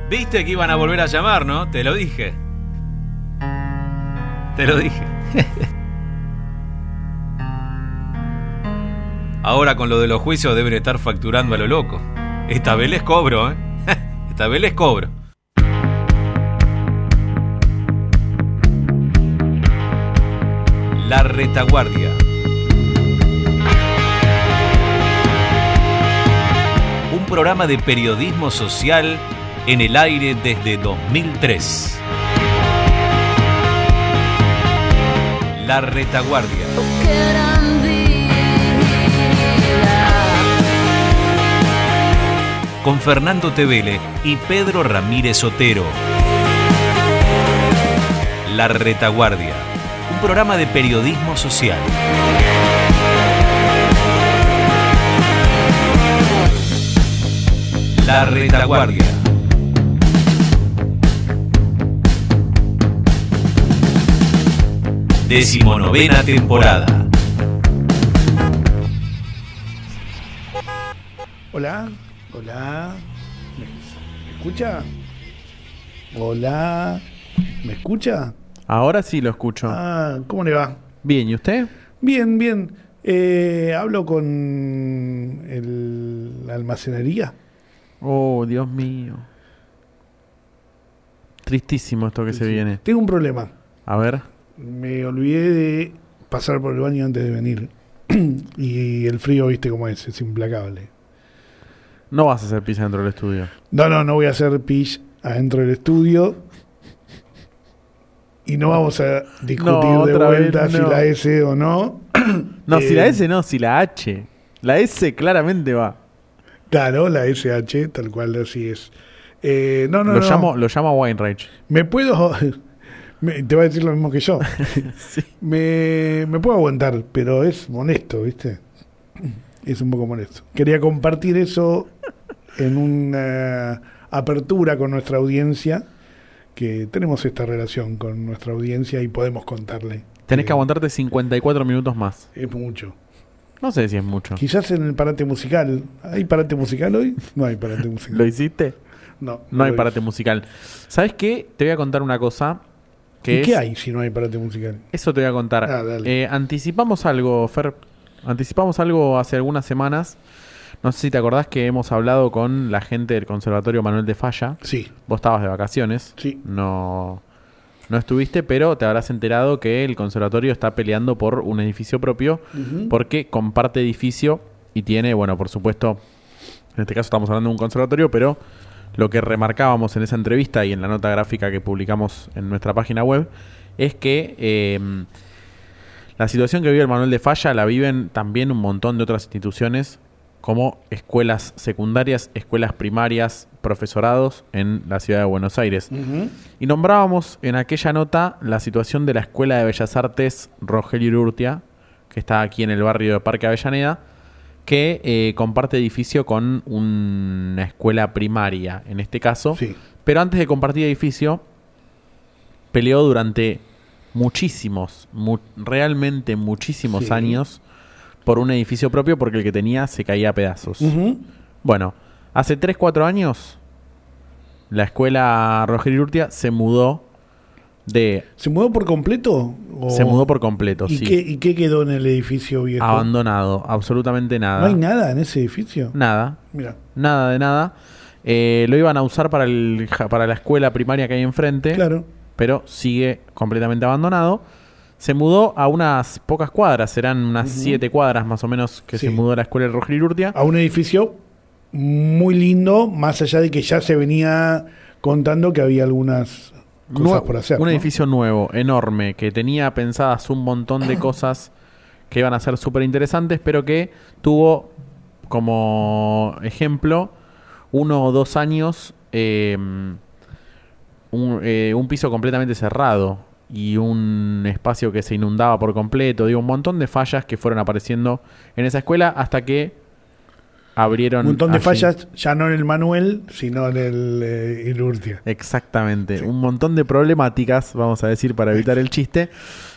Viste que iban a volver a llamar, ¿no? Te lo dije. Te lo dije. Ahora con lo de los juicios deben estar facturando a lo loco. Esta vez les cobro, ¿eh? Esta vez les cobro. La Retaguardia. Un programa de periodismo social en el aire desde 2003. La Retaguardia. Con Fernando Tevele y Pedro Ramírez Otero. La Retaguardia. Un programa de periodismo social. La Retaguardia. Decimonovena temporada. Hola, hola. ¿Me escucha? Hola. ¿Me escucha? Ahora sí lo escucho. Ah, ¿cómo le va? Bien, ¿y usted? Bien, bien. Hablo con la almacenería. Oh, Dios mío. Tristísimo esto que se viene. Tengo un problema. A ver. Me olvidé de pasar por el baño antes de venir. Y el frío, viste cómo es implacable. No vas a hacer pis dentro del estudio. No voy a hacer pis adentro del estudio. Y no vamos a discutir de vuelta si la S o no. No, si la S no, si la H. La S claramente va. Claro, la SH, tal cual así es. Lo llamo Weinreich. Me puedo... te va a decir lo mismo que yo. Sí. Me puedo aguantar, pero es molesto, ¿viste? Es un poco molesto. Quería compartir eso en una apertura con nuestra audiencia, que tenemos esta relación con nuestra audiencia y podemos contarle. Tenés que aguantarte 54 minutos más. Es mucho. No sé si es mucho. Quizás en el parate musical. ¿Hay parate musical hoy? No hay parate musical. ¿Lo hiciste? No hay parate musical. ¿Sabes qué? Te voy a contar una cosa. ¿Y qué hay si no hay parate musical? Eso te voy a contar. Anticipamos algo, Fer. Anticipamos algo hace algunas semanas. No sé si te acordás que hemos hablado con la gente del Conservatorio Manuel de Falla. Sí. Vos estabas de vacaciones. Sí. No estuviste, pero te habrás enterado que el conservatorio está peleando por un edificio propio, porque comparte edificio y tiene, bueno, por supuesto, en este caso estamos hablando de un conservatorio, pero lo que remarcábamos en esa entrevista y en la nota gráfica que publicamos en nuestra página web es que la situación que vive el Manuel de Falla la viven también un montón de otras instituciones, como escuelas secundarias, escuelas primarias, profesorados en la ciudad de Buenos Aires. Y nombrábamos en aquella nota la situación de la Escuela de Bellas Artes Rogelio Urrutia, que está aquí en el barrio de Parque Avellaneda, que comparte edificio con una escuela primaria, en este caso. Sí. Pero antes de compartir edificio, peleó durante realmente muchísimos años por un edificio propio, porque el que tenía se caía a pedazos. Bueno, hace 3-4 años la escuela Rogelio Urrutia se mudó de... ¿Se mudó por completo? Se mudó por completo, ¿Y sí. ¿Y qué quedó en el edificio viejo? Abandonado, absolutamente nada. ¿No hay nada en ese edificio? Nada. Mira. Nada de nada. Lo iban a usar para la escuela primaria que hay enfrente. Claro. Pero sigue completamente abandonado. Se mudó a unas pocas cuadras, serán unas 7 cuadras más o menos que se mudó a la escuela de Rogelio Urrutia. A un edificio muy lindo, más allá de que ya se venía contando que había algunas cosas por hacer. Un edificio nuevo, enorme, que tenía pensadas un montón de cosas que iban a ser súper interesantes, pero que tuvo como ejemplo 1 o 2 años un piso completamente cerrado y un espacio que se inundaba por completo. Digo, un montón de fallas que fueron apareciendo en esa escuela hasta que abrieron... Un montón de fallas, ya no en el Manuel, sino en el Urrutia. Exactamente. Sí. Un montón de problemáticas, vamos a decir, para evitar el chiste.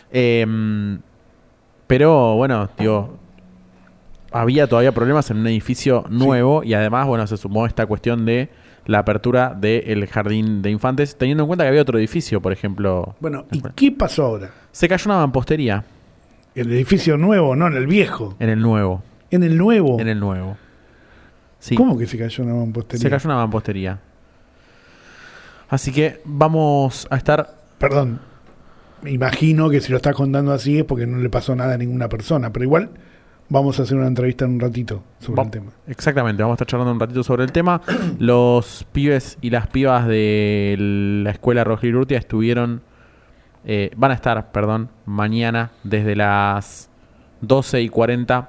Pero, bueno, digo, había todavía problemas en un edificio nuevo y además, bueno, se sumó esta cuestión de la apertura del jardín de infantes, teniendo en cuenta que había otro edificio, por ejemplo. Bueno, ¿y qué pasó ahora? Se cayó una mampostería. ¿El edificio nuevo, no, en el viejo? En el nuevo. ¿En el nuevo? En el nuevo. Sí. ¿Cómo que se cayó una mampostería? Se cayó una mampostería. Así que vamos a estar... Perdón, me imagino que si lo estás contando así es porque no le pasó nada a ninguna persona, pero igual vamos a hacer una entrevista en un ratito sobre el tema. Exactamente, vamos a estar charlando un ratito sobre el tema. Los pibes y las pibas de la escuela Rogelio Urrutia van a estar mañana desde las 12:40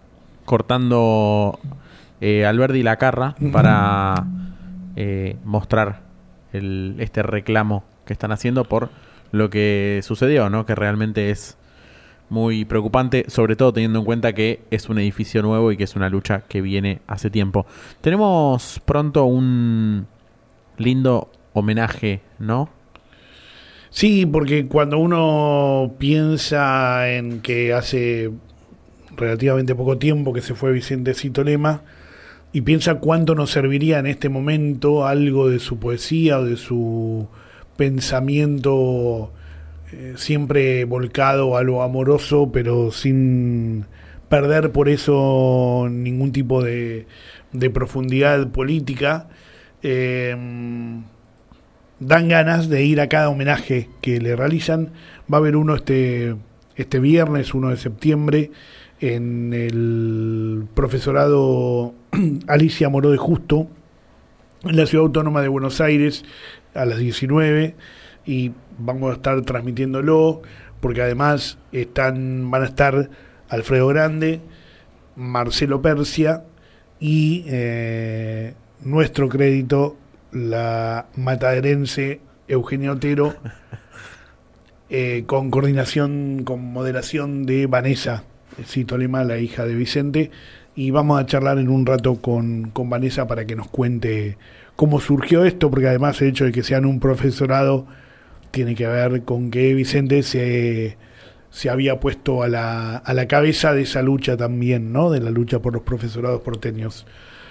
cortando Alberdi y la Carra para mostrar este reclamo que están haciendo por lo que sucedió, ¿no? Que realmente es muy preocupante, sobre todo teniendo en cuenta que es un edificio nuevo y que es una lucha que viene hace tiempo. Tenemos pronto un lindo homenaje, ¿no? Sí, porque cuando uno piensa en que hace relativamente poco tiempo que se fue Vicentecito Lema y piensa cuánto nos serviría en este momento algo de su poesía o de su pensamiento siempre volcado a lo amoroso, pero sin perder por eso ningún tipo de profundidad política, dan ganas de ir a cada homenaje que le realizan. Va a haber uno este viernes, 1 de septiembre, en el profesorado Alicia Moró de Justo, en la Ciudad Autónoma de Buenos Aires, a las 19, y vamos a estar transmitiéndolo, porque además van a estar Alfredo Grande, Marcelo Persia y nuestro crédito, la mataderense Eugenia Otero, con coordinación, con moderación de Vanessa Cito Lema, la hija de Vicente, y vamos a charlar en un rato con Vanessa para que nos cuente cómo surgió esto, porque además el hecho de que sean un profesorado tiene que ver con que Vicente se había puesto a la cabeza de esa lucha también, ¿no? De la lucha por los profesorados porteños.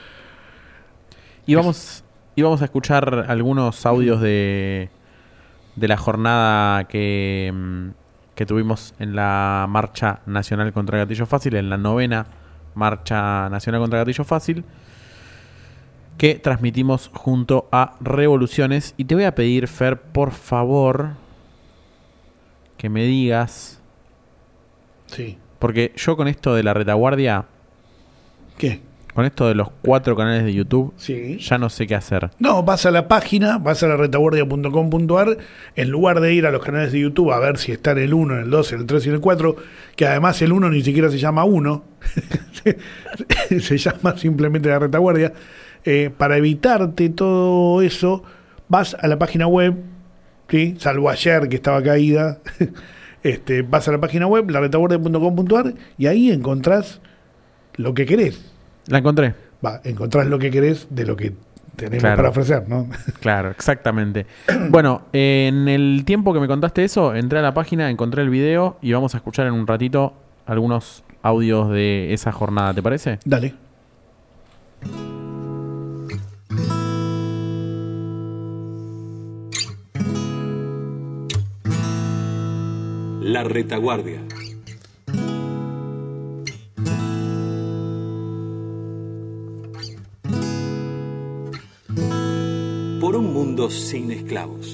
Y vamos a escuchar algunos audios de la jornada que tuvimos en la Marcha Nacional contra Gatillo Fácil, en la 9ª Marcha Nacional contra Gatillo Fácil, que transmitimos junto a Revoluciones. Y te voy a pedir, Fer, por favor, que me digas... Sí. Porque yo con esto de la retaguardia... ¿Qué? Con esto de los 4 canales de YouTube, sí, ya no sé qué hacer. No, vas a la página, vas a la retaguardia.com.ar, en lugar de ir a los canales de YouTube a ver si está en el 1, en el 2, en el 3 y en el 4, que además el 1 ni siquiera se llama 1, se llama simplemente la retaguardia. Para evitarte todo eso, vas a la página web, ¿sí? Salvo ayer que estaba caída, vas a la página web, laretaguardia.com.ar, y ahí encontrás lo que querés. La encontré. Encontrás lo que querés de lo que tenemos para ofrecer, ¿no? Claro, exactamente. Bueno, en el tiempo que me contaste eso, entré a la página, encontré el video y vamos a escuchar en un ratito algunos audios de esa jornada, ¿te parece? Dale. La retaguardia. Por un mundo sin esclavos.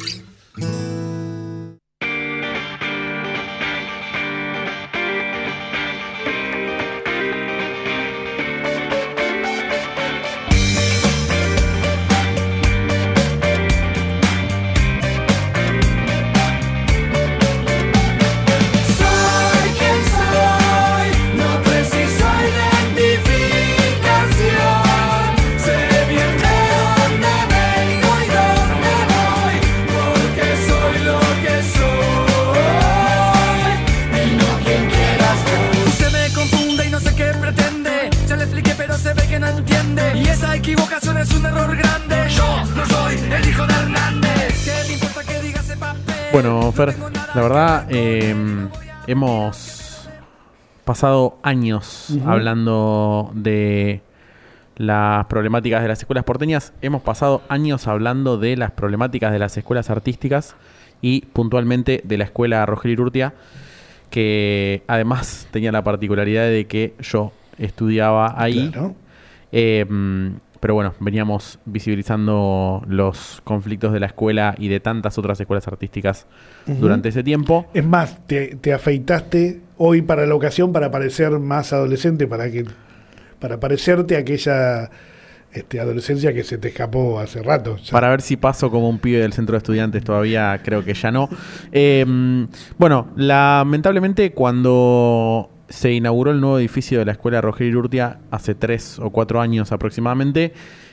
Bueno, Fer, la verdad, hemos pasado años hablando de las problemáticas de las escuelas porteñas. Hemos pasado años hablando de las problemáticas de las escuelas artísticas y puntualmente de la escuela Rogelio Urrutia, que además tenía la particularidad de que yo estudiaba ahí. Claro. Pero bueno, veníamos visibilizando los conflictos de la escuela y de tantas otras escuelas artísticas durante ese tiempo. Es más, te afeitaste hoy para la ocasión para parecer más adolescente, para parecerte a aquella adolescencia que se te escapó hace rato. Ya. Para ver si paso como un pibe del centro de estudiantes, todavía creo que ya no. Bueno, lamentablemente cuando se inauguró el nuevo edificio de la escuela Rogelio Urrutia hace 3 o 4 años aproximadamente,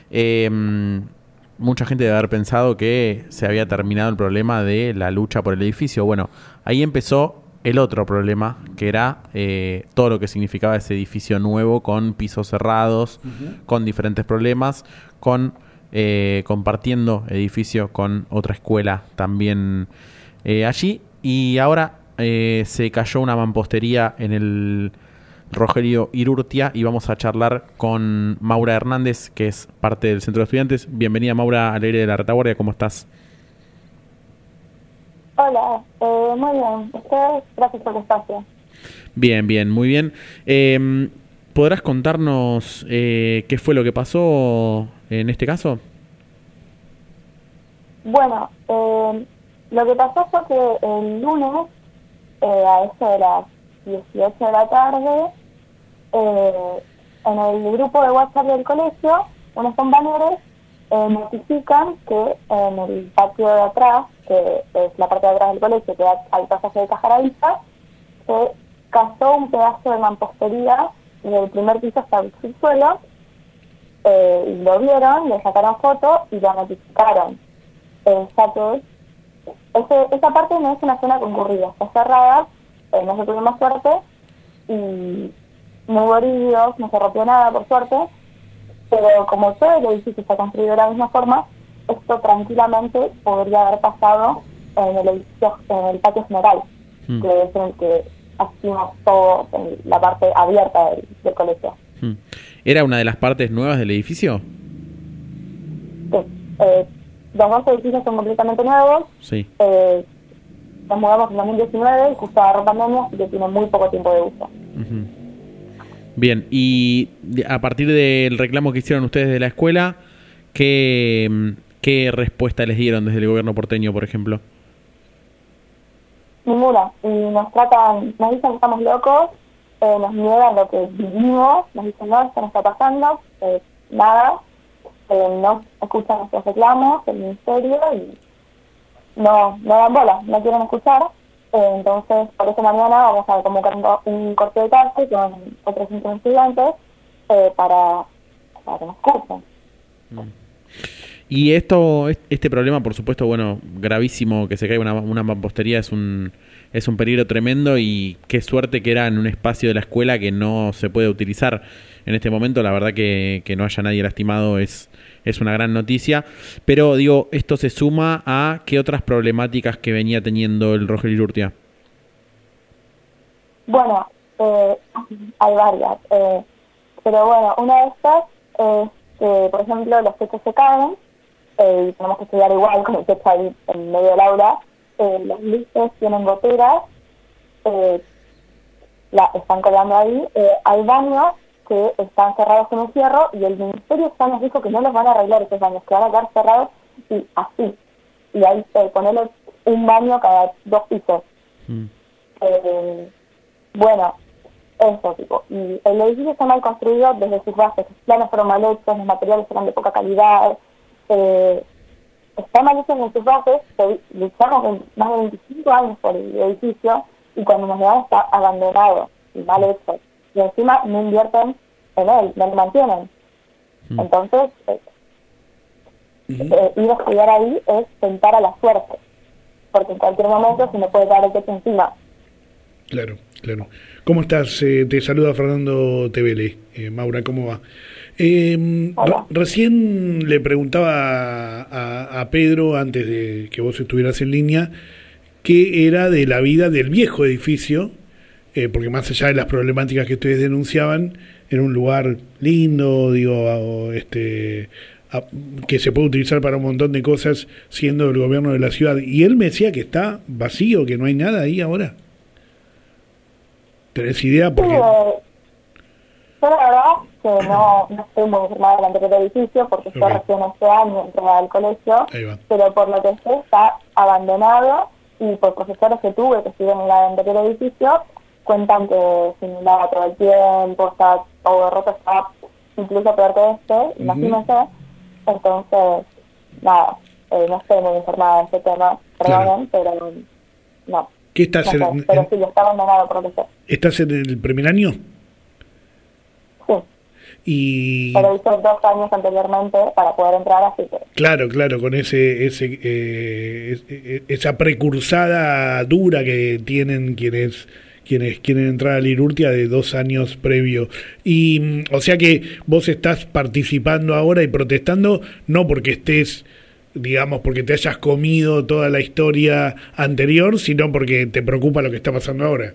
mucha gente debe haber pensado que se había terminado el problema de la lucha por el edificio. Bueno, ahí empezó el otro problema, que era todo lo que significaba ese edificio nuevo con pisos cerrados, con diferentes problemas, compartiendo edificio con otra escuela también allí. Y ahora se cayó una mampostería en el Rogelio Urrutia y vamos a charlar con Maura Hernández, que es parte del Centro de Estudiantes. Bienvenida, Maura, al aire de la Retaguardia. ¿Cómo estás? Hola, muy bien. Ustedes, gracias por el espacio. Bien, muy bien. ¿Podrás contarnos qué fue lo que pasó en este caso? Bueno, lo que pasó fue que el lunes, a eso de las 18 de la tarde, en el grupo de WhatsApp del colegio, unos compañeros notifican que en el patio de atrás, que es la parte de atrás del colegio, que da al pasaje de Cajaravista, se cayó un pedazo de mampostería del primer piso hasta el subsuelo, y lo vieron, le sacaron foto y lo notificaron. Ya que esa parte no es una zona concurrida, está cerrada, no tuvimos suerte y no hubo heridos, no se rompió nada por suerte, pero como todo el edificio está construido de la misma forma, esto tranquilamente podría haber pasado en el edificio, en el patio general, que es el que hacemos todo en la parte abierta del colegio. ¿Era una de las partes nuevas del edificio? Sí, los dos edificios son completamente nuevos. Sí. Nos mudamos en 2019 y justo agarró pandemia, así que tiene muy poco tiempo de uso. Bien, y a partir del reclamo que hicieron ustedes de la escuela, ¿qué respuesta les dieron desde el gobierno porteño, por ejemplo? Ninguna. Y nos dicen que estamos locos, nos niegan lo que vivimos, nos dicen no, esto no está pasando, nada, no escuchan nuestros reclamos del ministerio y no dan bola, no quieren escuchar. Entonces, por eso mañana vamos a convocar un corte de clase con otros 5 estudiantes para que nos escuchen. Y este problema, por supuesto, bueno, gravísimo, que se caiga una mampostería es un peligro tremendo, y qué suerte que era en un espacio de la escuela que no se puede utilizar en este momento. La verdad que no haya nadie lastimado es una gran noticia, pero digo, esto se suma a qué otras problemáticas que venía teniendo el Rogelio Urrutia. Bueno, hay varias, pero bueno, una de estas es que, por ejemplo, los techos se caen y tenemos que estudiar igual con el techo ahí en medio del aula. Los luces tienen goteras, están colgando ahí. Hay baños que están cerrados con un fierro y el ministerio ya nos dijo que no los van a arreglar esos baños, que van a quedar cerrados y así. Y ahí ponerle un baño cada 2 pisos. Bueno, eso tipo. Y el edificio está mal construido desde sus bases. Los planos fueron mal hechos, los materiales eran de poca calidad. Está mal hecho en sus bases. Luchamos más de 25 años por el edificio y cuando nos llegamos está abandonado y mal hecho. Y encima no invierten en él, no lo mantienen. Entonces, ir a estudiar ahí es tentar a la suerte, porque en cualquier momento se me puede caer el techo encima. Claro. ¿Cómo estás? Te saluda Fernando Tevele. Maura, ¿cómo va? Recién le preguntaba a Pedro, antes de que vos estuvieras en línea, qué era de la vida del viejo edificio, porque más allá de las problemáticas que ustedes denunciaban, en un lugar lindo, digo, que se puede utilizar para un montón de cosas siendo el gobierno de la ciudad. Y él me decía que está vacío, que no hay nada ahí ahora. ¿Tenés idea? Porque... Yo la verdad que no estoy muy informada del anterior edificio porque yo recién este año entré al colegio, pero por lo que sé está abandonado y por profesores que tuve que estuvieron en el anterior edificio cuentan que se inundaba todo el tiempo, estaba todo roto, estaba incluso peor que este, imagínense. Entonces, nada, no estoy muy informada de este tema, perdonen, pero no. ¿Qué estás pero sí, está abandonado por lo que sé. ¿Estás en el primer año? Sí. Pero hice 2 años anteriormente para poder entrar, así que... Claro, con esa precursada dura que tienen quienes quieren entrar a Lirurtia de 2 años previo. Y, o sea que vos estás participando ahora y protestando, no porque estés, digamos, porque te hayas comido toda la historia anterior, sino porque te preocupa lo que está pasando ahora.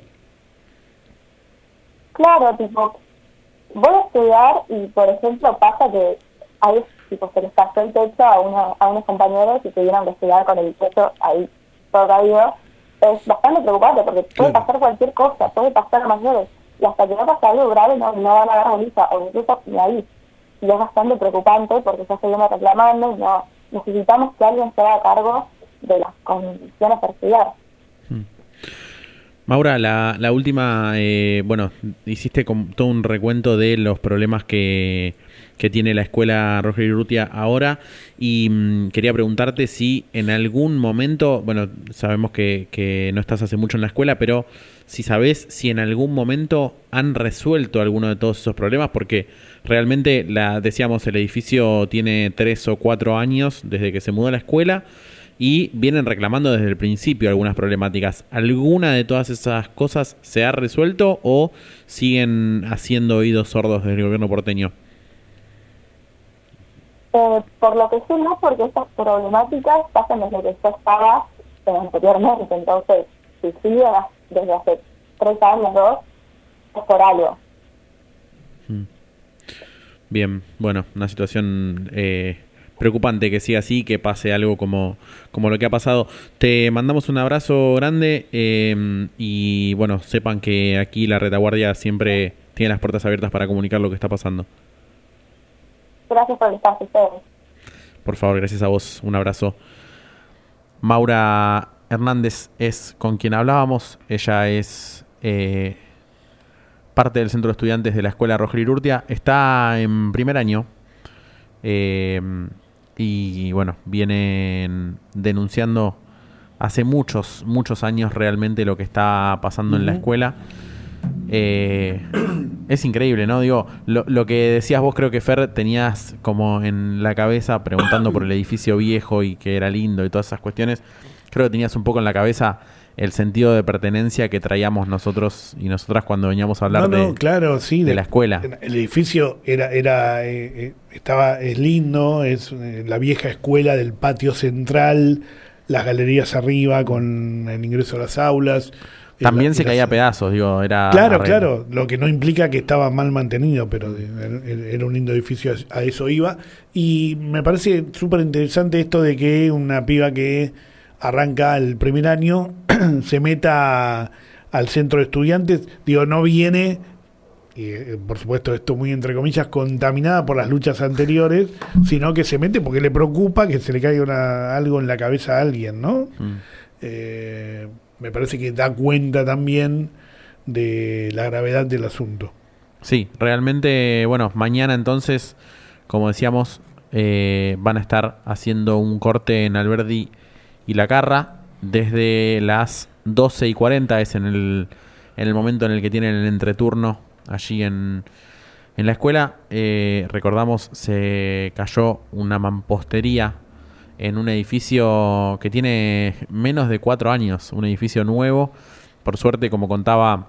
Claro, tipo... Voy a estudiar y, por ejemplo, pasa que hay, tipo, se les cayó el techo a unos compañeros y tuvieron que estudiar con el techo ahí todo caído. Es bastante preocupante porque puede pasar cualquier cosa, puede pasar a mayores. Y hasta que no pase algo grave no van a dar bolita, o incluso ni ahí. Y es bastante preocupante porque ya se viene reclamando y no necesitamos que alguien se haga cargo de las condiciones para estudiar. Maura, la última, bueno, hiciste todo un recuento de los problemas que tiene la escuela Rogelio Urrutia ahora y quería preguntarte si en algún momento, bueno, sabemos que no estás hace mucho en la escuela, pero si sabés si en algún momento han resuelto alguno de todos esos problemas, porque realmente, decíamos, el edificio tiene 3 o 4 años desde que se mudó a la escuela, y vienen reclamando desde el principio algunas problemáticas. ¿Alguna de todas esas cosas se ha resuelto o siguen haciendo oídos sordos desde el gobierno porteño? Por lo que sé, no, porque estas problemáticas pasan desde que yo estaba anteriormente. Entonces, si sigue desde hace 3 años, 2, es por algo. Bien, bueno, una situación... preocupante que siga así, que pase algo como lo que ha pasado. Te mandamos un abrazo grande y bueno, sepan que aquí la retaguardia siempre tiene las puertas abiertas para comunicar lo que está pasando. Gracias por el espacio, ustedes. Por favor, gracias a vos. Un abrazo. Maura Hernández es con quien hablábamos. Ella es parte del centro de estudiantes de la escuela Rogelio Urrutia. Está en primer año. Y bueno, vienen denunciando hace muchos años realmente lo que está pasando en la escuela. Es increíble, ¿no? Digo, lo que decías vos, creo que Fer, tenías como en la cabeza preguntando por el edificio viejo y que era lindo y todas esas cuestiones. Creo que tenías un poco en la cabeza el sentido de pertenencia que traíamos nosotros y nosotras cuando veníamos a hablar claro, sí, de la escuela. El edificio es lindo, es la vieja escuela del patio central, las galerías arriba con el ingreso a las aulas. También se caía a pedazos, digo, era... Claro, lo que no implica que estaba mal mantenido, pero era un lindo edificio, a eso iba. Y me parece súper interesante esto de que una piba que arranca el primer año se meta al centro de estudiantes, digo, no viene, y por supuesto esto muy entre comillas, contaminada por las luchas anteriores, sino que se mete porque le preocupa que se le caiga algo en la cabeza a alguien, ¿no? Me parece que da cuenta también de la gravedad del asunto. Sí, realmente, bueno, mañana entonces, como decíamos, van a estar haciendo un corte en Alberdi y La Carra desde las 12:40, es en el momento en el que tienen el entreturno allí en la escuela. Recordamos, se cayó una mampostería en un edificio que tiene menos de 4 años, un edificio nuevo. Por suerte, como contaba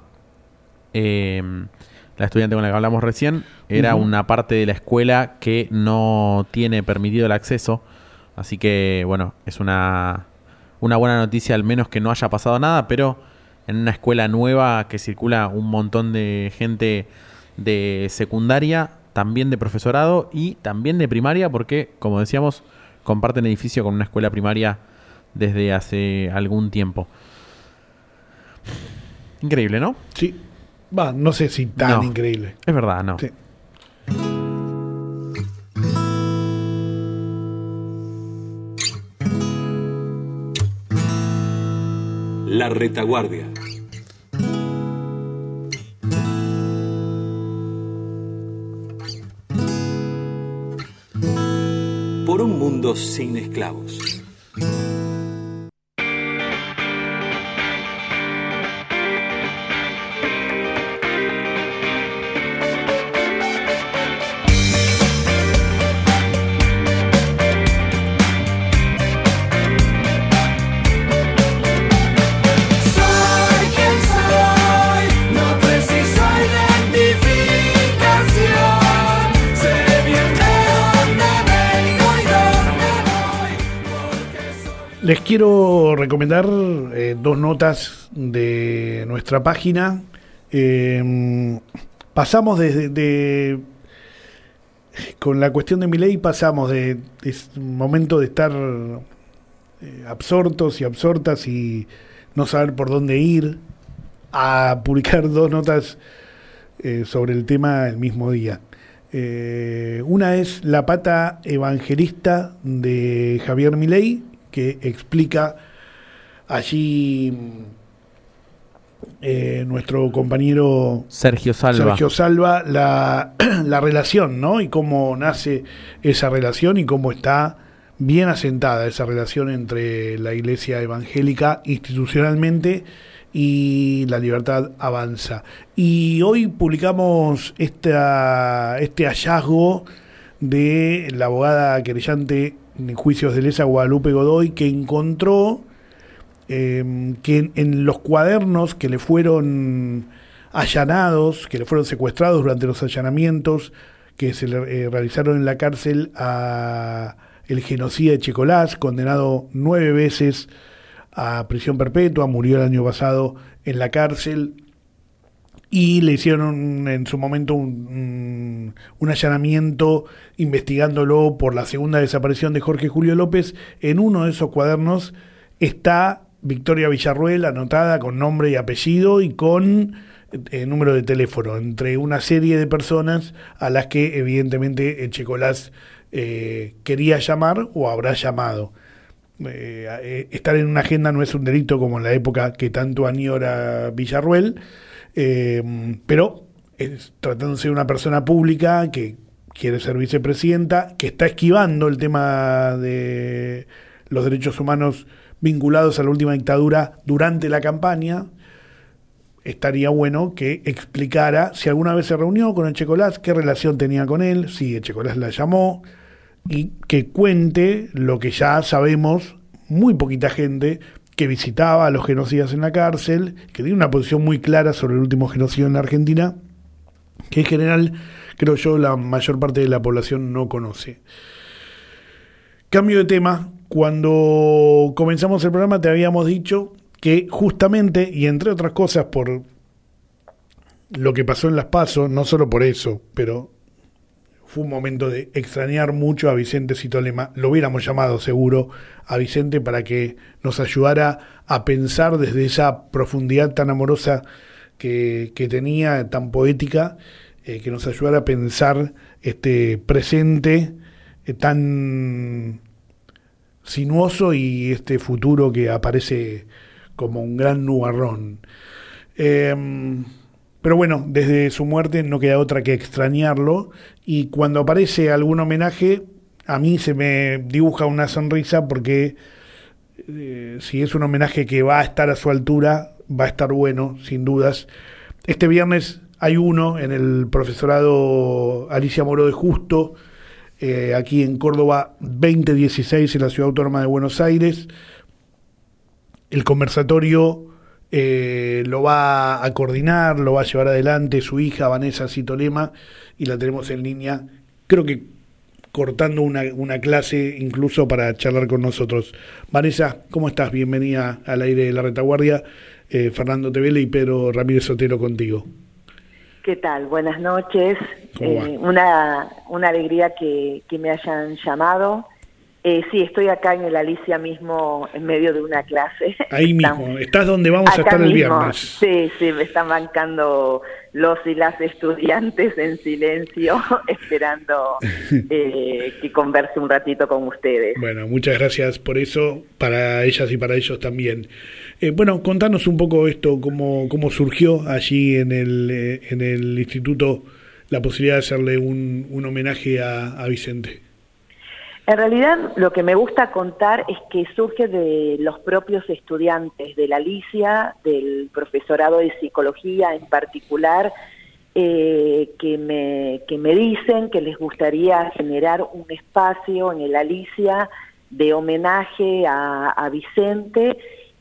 la estudiante con la que hablamos recién, era una parte de la escuela que no tiene permitido el acceso. Así que, bueno, es una buena noticia, al menos que no haya pasado nada, pero en una escuela nueva que circula un montón de gente de secundaria, también de profesorado y también de primaria, porque, como decíamos, comparten edificio con una escuela primaria desde hace algún tiempo. Increíble, ¿no? Sí. No sé si tan No. increíble. Es verdad, no. Sí. La retaguardia. Por un mundo sin esclavos. Les quiero recomendar dos notas de nuestra página. Pasamos con la cuestión de Milei, pasamos es un momento de estar absortos y absortas y no saber por dónde ir, a publicar dos notas sobre el tema el mismo día. Una es La pata evangelista de Javier Milei, que explica allí nuestro compañero Sergio Salva la relación, ¿no? Y cómo nace esa relación y cómo está bien asentada esa relación entre la Iglesia evangélica institucionalmente y La Libertad Avanza. Y hoy publicamos este hallazgo de la abogada querellante en juicios de lesa Guadalupe Godoy, que encontró que en los cuadernos que le fueron allanados, que le fueron secuestrados durante los allanamientos que se le realizaron en la cárcel a el genocida de Checolás, condenado 9 veces a prisión perpetua, murió el año pasado en la cárcel, y le hicieron en su momento un allanamiento investigándolo por la segunda desaparición de Jorge Julio López. En uno de esos cuadernos está Victoria Villarruel anotada con nombre y apellido y con número de teléfono, entre una serie de personas a las que evidentemente Checolás quería llamar o habrá llamado. Estar en una agenda no es un delito como en la época que tanto añora Villarruel, pero tratándose de una persona pública que quiere ser vicepresidenta, que está esquivando el tema de los derechos humanos vinculados a la última dictadura durante la campaña, estaría bueno que explicara si alguna vez se reunió con Checolás, qué relación tenía con él, si Checolás la llamó, y que cuente lo que ya sabemos muy poquita gente, que visitaba a los genocidas en la cárcel, que tiene una posición muy clara sobre el último genocidio en la Argentina, que en general, creo yo, la mayor parte de la población no conoce. Cambio de tema. Cuando comenzamos el programa te habíamos dicho que justamente, y entre otras cosas por lo que pasó en las PASO, no solo por eso, pero fue un momento de extrañar mucho a Vicente Citolema. Lo hubiéramos llamado seguro a Vicente para que nos ayudara a pensar desde esa profundidad tan amorosa que tenía, tan poética, que nos ayudara a pensar este presente tan sinuoso y este futuro que aparece como un gran nubarrón. Pero bueno, desde su muerte no queda otra que extrañarlo, y cuando aparece algún homenaje a mí se me dibuja una sonrisa, porque si es un homenaje que va a estar a su altura, va a estar bueno, sin dudas. Este viernes hay uno en el profesorado Alicia Moró de Justo, aquí en Córdoba 2016, en la Ciudad Autónoma de Buenos Aires. El conversatorio lo va a coordinar, lo va a llevar adelante su hija Vanessa Citolema, y la tenemos en línea, creo que cortando una clase incluso para charlar con nosotros. Vanessa, ¿cómo estás? Bienvenida al aire de La Retaguardia. Fernando Tevele y Pedro Ramírez Otero contigo. ¿Qué tal? Buenas noches. Una alegría que me hayan llamado. Sí, estoy acá en el Alicia mismo, en medio de una clase. Ahí mismo, estás donde vamos a estar el viernes. Sí, me están bancando los y las estudiantes en silencio, esperando que converse un ratito con ustedes. Bueno, muchas gracias por eso, para ellas y para ellos también. Bueno, contanos un poco esto, cómo surgió allí en el instituto la posibilidad de hacerle un homenaje a Vicente. En realidad, lo que me gusta contar es que surge de los propios estudiantes de la Alicia, del profesorado de psicología en particular, que me dicen que les gustaría generar un espacio en el Alicia de homenaje a Vicente,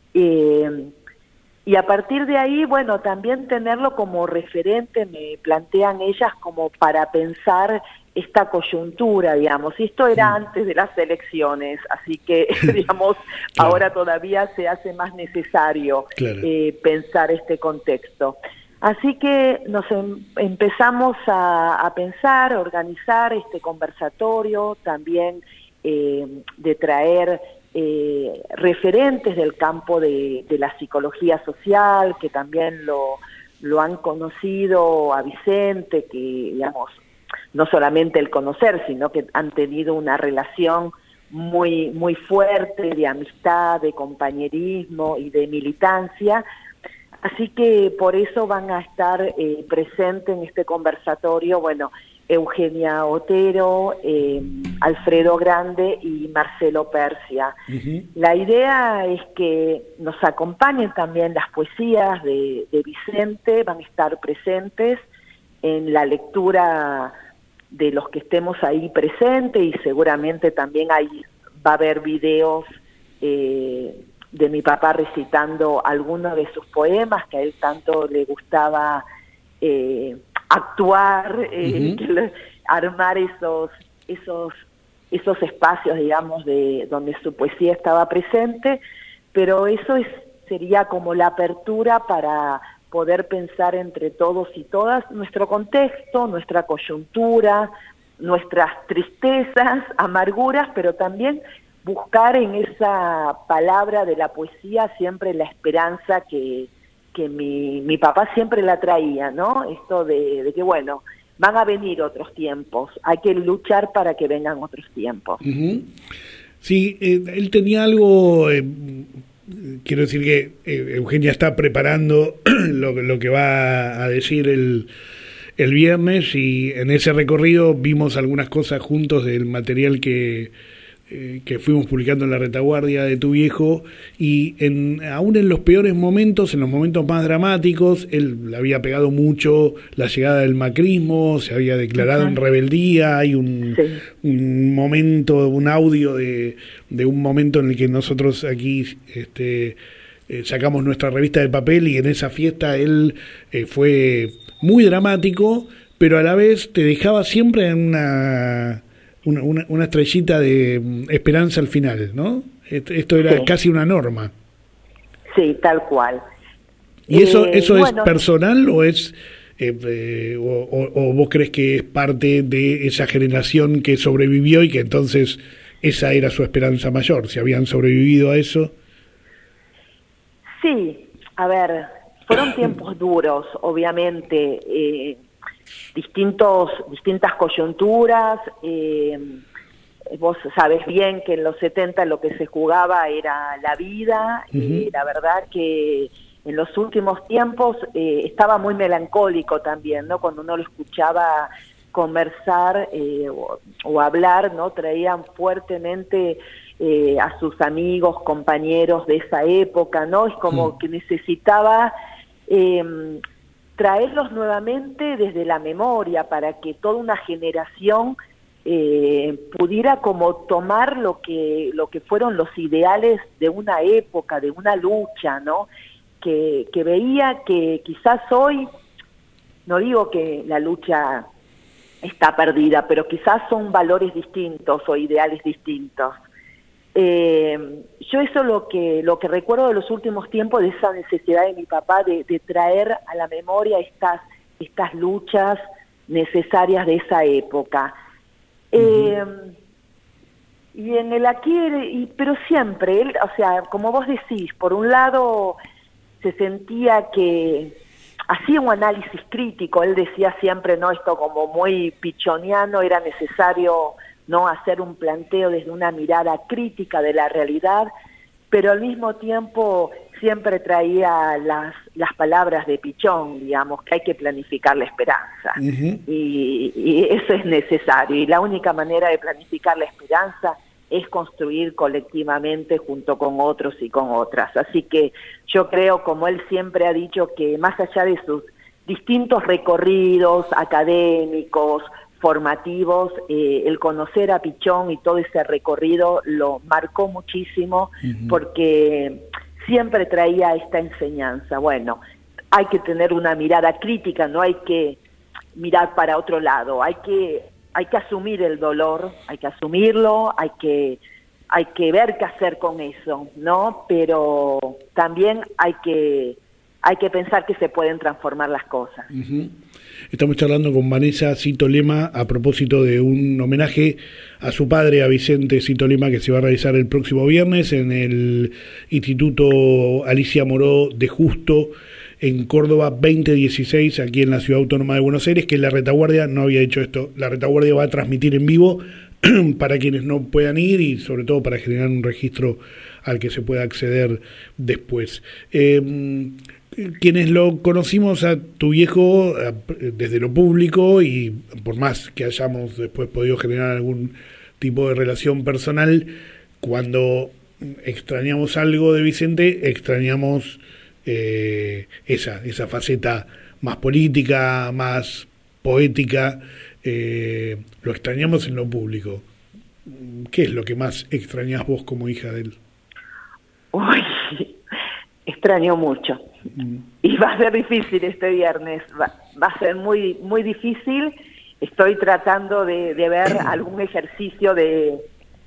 y a partir de ahí, bueno, también tenerlo como referente, me plantean ellas, como para pensar esta coyuntura, digamos, y esto era antes de las elecciones, así que, digamos, claro, ahora todavía se hace más necesario, claro, pensar este contexto. Así que nos empezamos a pensar, a organizar este conversatorio, también de traer referentes del campo de la psicología social, que también lo han conocido a Vicente, que, digamos, no solamente el conocer, sino que han tenido una relación muy, muy fuerte de amistad, de compañerismo y de militancia. Así que por eso van a estar presentes en este conversatorio, bueno, Eugenia Otero, Alfredo Grande y Marcelo Persia. Uh-huh. La idea es que nos acompañen también las poesías de Vicente, van a estar presentes en la lectura de los que estemos ahí presentes, y seguramente también ahí va a haber videos de mi papá recitando algunos de sus poemas, que a él tanto le gustaba actuar, uh-huh, armar esos espacios, digamos, de donde su poesía estaba presente, pero eso sería como la apertura para poder pensar entre todos y todas nuestro contexto, nuestra coyuntura, nuestras tristezas, amarguras, pero también buscar en esa palabra de la poesía siempre la esperanza que mi papá siempre la traía, ¿no? Esto de que, bueno, van a venir otros tiempos, hay que luchar para que vengan otros tiempos. Uh-huh. Sí, él tenía algo... quiero decir que Eugenia está preparando lo que va a decir el viernes, y en ese recorrido vimos algunas cosas juntos del material que fuimos publicando en La Retaguardia de tu viejo, y aún en los peores momentos, en los momentos más dramáticos, él le había pegado mucho la llegada del macrismo, se había declarado en rebeldía. Hay un momento, un audio de un momento en el que nosotros aquí sacamos nuestra revista de papel, y en esa fiesta él fue muy dramático, pero a la vez te dejaba siempre en una estrellita de esperanza al final, ¿no? Esto era casi una norma. Sí, tal cual. ¿Y eso es personal o es o vos crees que es parte de esa generación que sobrevivió y que entonces esa era su esperanza mayor? ¿Si habían sobrevivido a eso? Sí, a ver, fueron tiempos duros, obviamente, distintas coyunturas. Vos sabés bien que en los 70 lo que se jugaba era la vida. Uh-huh. La verdad que en los últimos tiempos estaba muy melancólico también, ¿no? Cuando uno lo escuchaba conversar o hablar, ¿no? Traían fuertemente a sus amigos, compañeros de esa época, ¿no? Es como que necesitaba traerlos nuevamente desde la memoria para que toda una generación pudiera como tomar lo que fueron los ideales de una época, de una lucha, ¿no? Que veía que quizás hoy, no digo que la lucha está perdida, pero quizás son valores distintos o ideales distintos. Yo eso lo que recuerdo de los últimos tiempos, de esa necesidad de mi papá de traer a la memoria estas estas luchas necesarias de esa época. Y en el aquí, pero siempre, él, o sea, como vos decís, por un lado se sentía que hacía un análisis crítico, él decía siempre, no, esto como muy pichoniano, era necesario no hacer un planteo desde una mirada crítica de la realidad, pero al mismo tiempo siempre traía las palabras de Pichón, digamos, que hay que planificar la esperanza. Y eso es necesario, y la única manera de planificar la esperanza es construir colectivamente junto con otros y con otras. Así que yo creo, como él siempre ha dicho, que más allá de sus distintos recorridos académicos, formativos, el conocer a Pichón y todo ese recorrido lo marcó muchísimo, porque siempre traía esta enseñanza. Bueno, hay que tener una mirada crítica, no hay que mirar para otro lado, hay que asumir el dolor, hay que asumirlo, hay que ver qué hacer con eso, ¿no? Pero también hay que pensar que se pueden transformar las cosas. Estamos charlando con Vanessa Cito Lema a propósito de un homenaje a su padre, a Vicente Cito Lema, que se va a realizar el próximo viernes en el Instituto Alicia Moró de Justo, en Córdoba 2016, aquí en la Ciudad Autónoma de Buenos Aires, que la Retaguardia no había hecho esto. La Retaguardia va a transmitir en vivo para quienes no puedan ir y sobre todo para generar un registro al que se pueda acceder después. Quienes lo conocimos a tu viejo desde lo público, y por más que hayamos después podido generar algún tipo de relación personal, cuando extrañamos algo de Vicente, extrañamos esa faceta más política, más poética, lo extrañamos en lo público. ¿Qué es lo que más extrañás vos como hija de él? Uy, extraño mucho. Y va a ser difícil este viernes, va a ser muy muy difícil. Estoy tratando de ver algún ejercicio de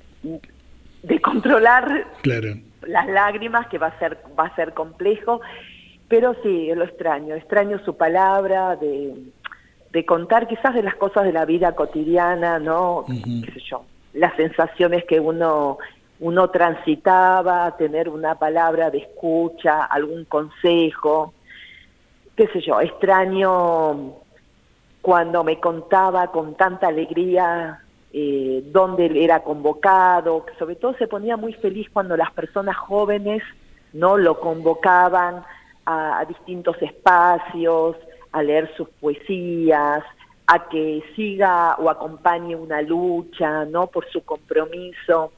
controlar las lágrimas, que va a ser complejo, pero sí, lo extraño su palabra, de contar quizás de las cosas de la vida cotidiana, ¿no? Qué sé yo, las sensaciones que uno transitaba, tener una palabra de escucha, algún consejo, qué sé yo, extraño cuando me contaba con tanta alegría dónde él era convocado, que sobre todo se ponía muy feliz cuando las personas jóvenes no lo convocaban a distintos espacios, a leer sus poesías, a que siga o acompañe una lucha, ¿no? Por su compromiso.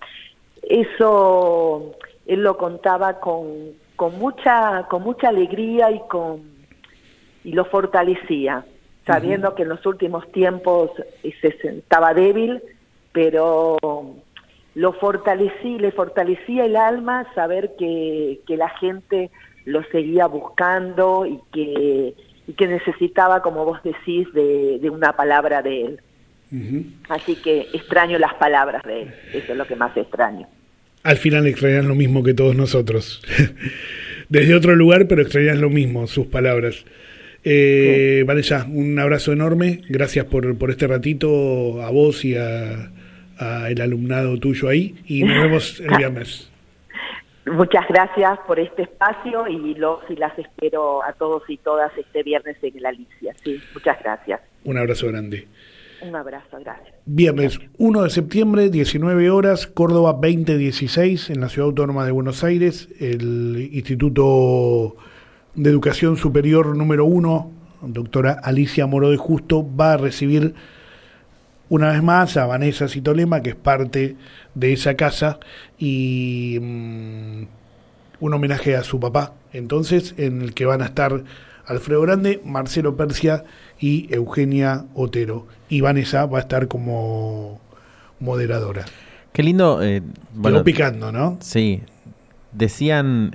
Eso él lo contaba con mucha alegría y lo fortalecía, sabiendo que en los últimos tiempos estaba débil, pero le fortalecía el alma saber que la gente lo seguía buscando y que necesitaba, como vos decís, de una palabra de él. Así que extraño las palabras de él, eso es lo que más extraño. Al final extrañas lo mismo que todos nosotros. Desde otro lugar, pero extrañas lo mismo, sus palabras. Sí. Vanessa, un abrazo enorme, gracias por este ratito a vos y a el alumnado tuyo ahí, y nos vemos el viernes. Muchas gracias por este espacio y las espero a todos y todas este viernes en el Alicia. Sí, muchas gracias. Un abrazo grande. Un abrazo, gracias. Viernes 1 de septiembre, 19 horas, Córdoba 2016, en la Ciudad Autónoma de Buenos Aires, el Instituto de Educación Superior número 1, doctora Alicia Moró de Justo, va a recibir una vez más a Vanessa Cito Lema, que es parte de esa casa, y un homenaje a su papá, entonces, en el que van a estar Alfredo Grande, Marcelo Persia y Eugenia Otero, y Vanessa va a estar como moderadora. Qué lindo. Bueno, picando, ¿no? Sí. Decían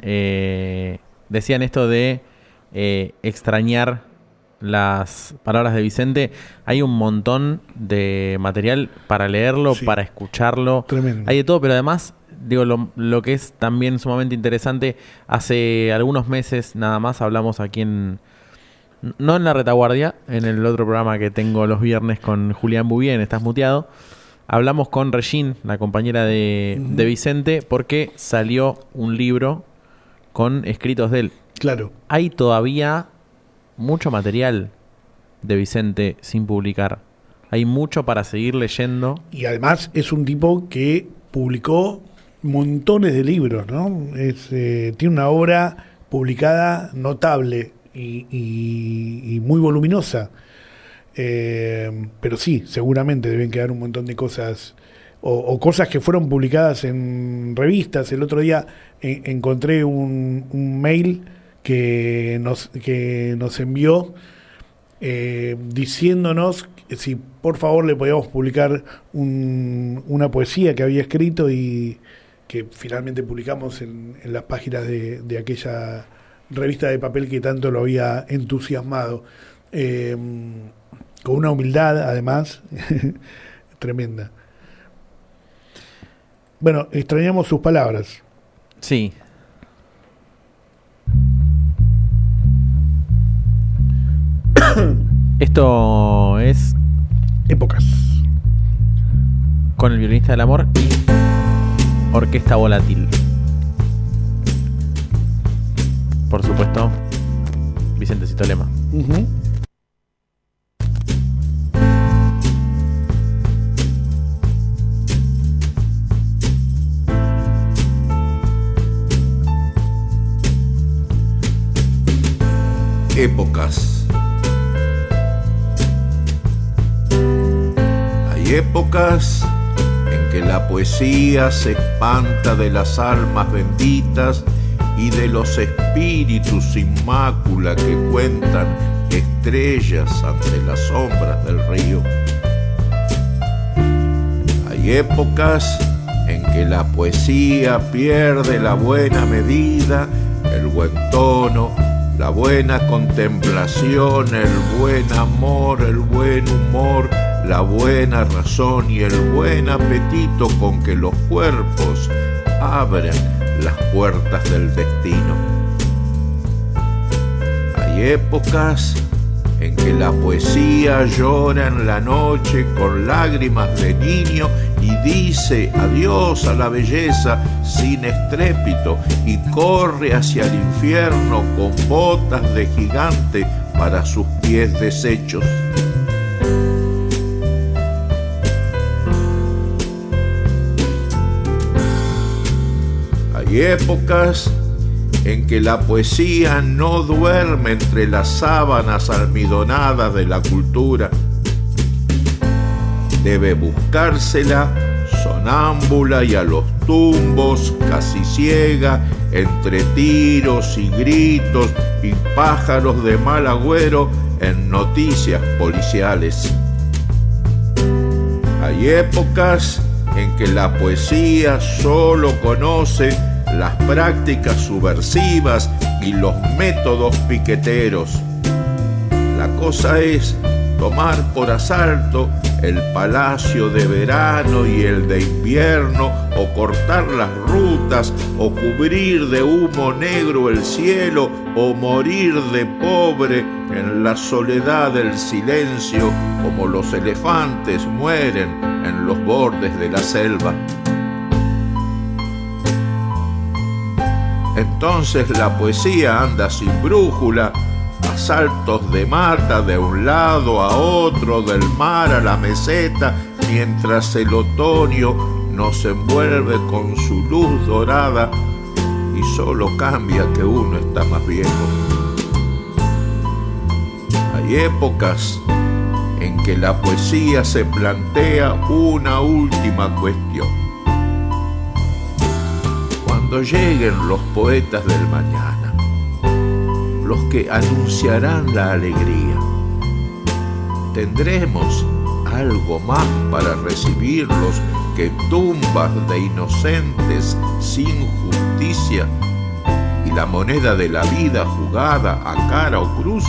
esto de extrañar las palabras de Vicente. Hay un montón de material para leerlo, sí, para escucharlo. Tremendo. Hay de todo, pero además, digo, lo que es también sumamente interesante, hace algunos meses nada más hablamos aquí en No en La Retaguardia, en el otro programa que tengo los viernes con Julián Bouvier, Estás Muteado. Hablamos con Regine, la compañera de Vicente, porque salió un libro con escritos de él. Claro. Hay todavía mucho material de Vicente sin publicar. Hay mucho para seguir leyendo. Y además es un tipo que publicó montones de libros, ¿no? Tiene una obra publicada notable y muy voluminosa. Pero sí, seguramente deben quedar un montón de cosas o cosas que fueron publicadas en revistas. El otro día encontré un mail que nos envió diciéndonos si por favor le podíamos publicar una poesía que había escrito y que finalmente publicamos en las páginas de aquella revista de papel que tanto lo había entusiasmado, con una humildad además tremenda. Bueno, extrañamos sus palabras. Sí. Esto es Épocas, con el violinista del amor y Orquesta Volátil. Por supuesto, Vicentecito Lema. Uh-huh. Épocas. Hay épocas en que la poesía se espanta de las almas benditas y de los espíritus sin mácula que cuentan estrellas ante las sombras del río. Hay épocas en que la poesía pierde la buena medida, el buen tono, la buena contemplación, el buen amor, el buen humor, la buena razón y el buen apetito con que los cuerpos abren las puertas del destino. Hay épocas en que la poesía llora en la noche con lágrimas de niño y dice adiós a la belleza sin estrépito y corre hacia el infierno con botas de gigante para sus pies deshechos. Hay épocas en que la poesía no duerme entre las sábanas almidonadas de la cultura. Debe buscársela sonámbula y a los tumbos, casi ciega, entre tiros y gritos y pájaros de mal agüero en noticias policiales. Hay épocas en que la poesía solo conoce las prácticas subversivas y los métodos piqueteros. La cosa es tomar por asalto el palacio de verano y el de invierno, o cortar las rutas, o cubrir de humo negro el cielo, o morir de pobre en la soledad del silencio, como los elefantes mueren en los bordes de la selva. Entonces la poesía anda sin brújula, a saltos de mata de un lado a otro, del mar a la meseta, mientras el otoño nos envuelve con su luz dorada y solo cambia que uno está más viejo. Hay épocas en que la poesía se plantea una última cuestión. Cuando lleguen los poetas del mañana, los que anunciarán la alegría, ¿tendremos algo más para recibirlos que tumbas de inocentes sin justicia y la moneda de la vida jugada a cara o cruz?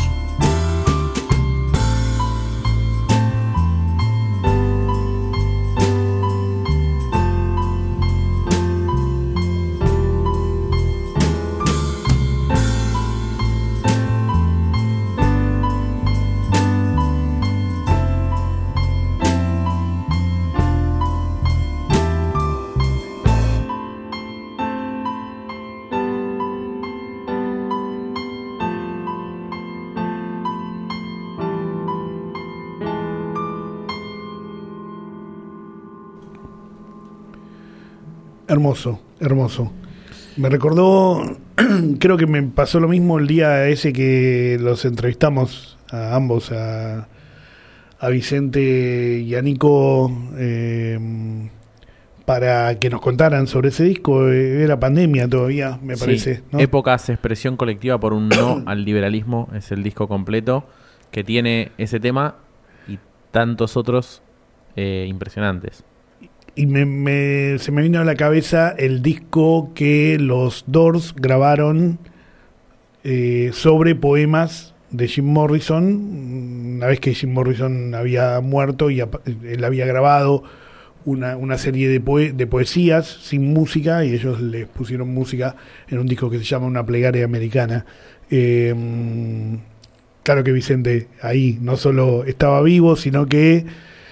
Hermoso, hermoso. Me recordó, creo que me pasó lo mismo el día ese que los entrevistamos a ambos, a Vicente y a Nico, para que nos contaran sobre ese disco. Era pandemia todavía, me parece, ¿no? Épocas, expresión colectiva por un no al liberalismo, es el disco completo que tiene ese tema y tantos otros impresionantes. Y se me vino a la cabeza el disco que los Doors grabaron sobre poemas de Jim Morrison, una vez que Jim Morrison había muerto y él había grabado una serie de poesías sin música, y ellos les pusieron música en un disco que se llama Una plegaria americana. Claro que Vicente ahí no solo estaba vivo, sino que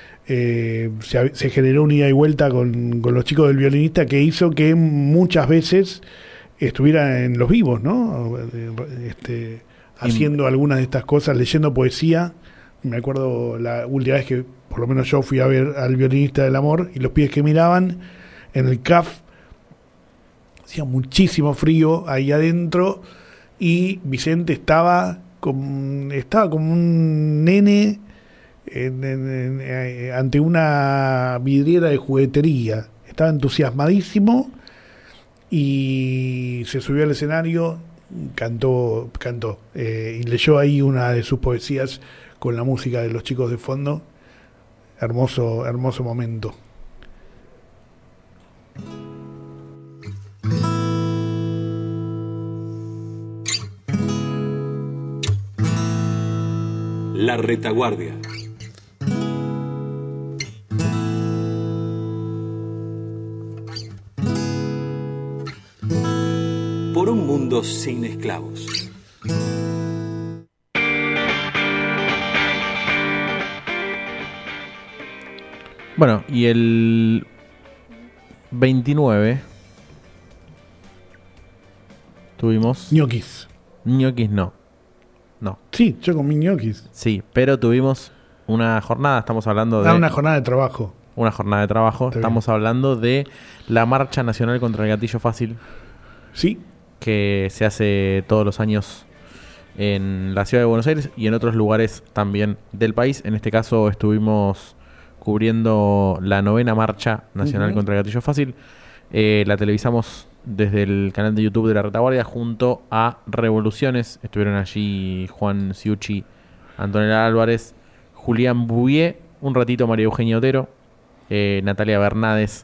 se generó una ida y vuelta con los chicos del violinista que hizo que muchas veces estuviera en los vivos, ¿no? Haciendo algunas de estas cosas, leyendo poesía. Me acuerdo la última vez que por lo menos yo fui a ver al Violinista del Amor, y los pibes que miraban en el CAF, hacía muchísimo frío ahí adentro, y Vicente estaba como un nene ante una vidriera de juguetería. Estaba entusiasmadísimo y se subió al escenario, cantó y leyó ahí una de sus poesías con la música de los chicos de fondo. Hermoso momento. La retaguardia. Por un mundo sin esclavos. Bueno, y el 29 tuvimos... Ñoquis. Ñoquis no. Sí, yo comí ñoquis. Sí, pero tuvimos una jornada, estamos hablando de... una jornada de trabajo. Una jornada de trabajo. Está estamos bien. hablando de la Marcha Nacional contra el Gatillo Fácil, Sí, que se hace todos los años en la ciudad de Buenos Aires y en otros lugares también del país. En este caso estuvimos cubriendo la 9ª Marcha Nacional contra el Gatillo Fácil. La televisamos desde el canal de YouTube de La Retaguardia junto a Revoluciones. Estuvieron allí Juan Ciucci, Antonella Álvarez, Julián Bouvier, un ratito María Eugenia Otero, Natalia Bernades,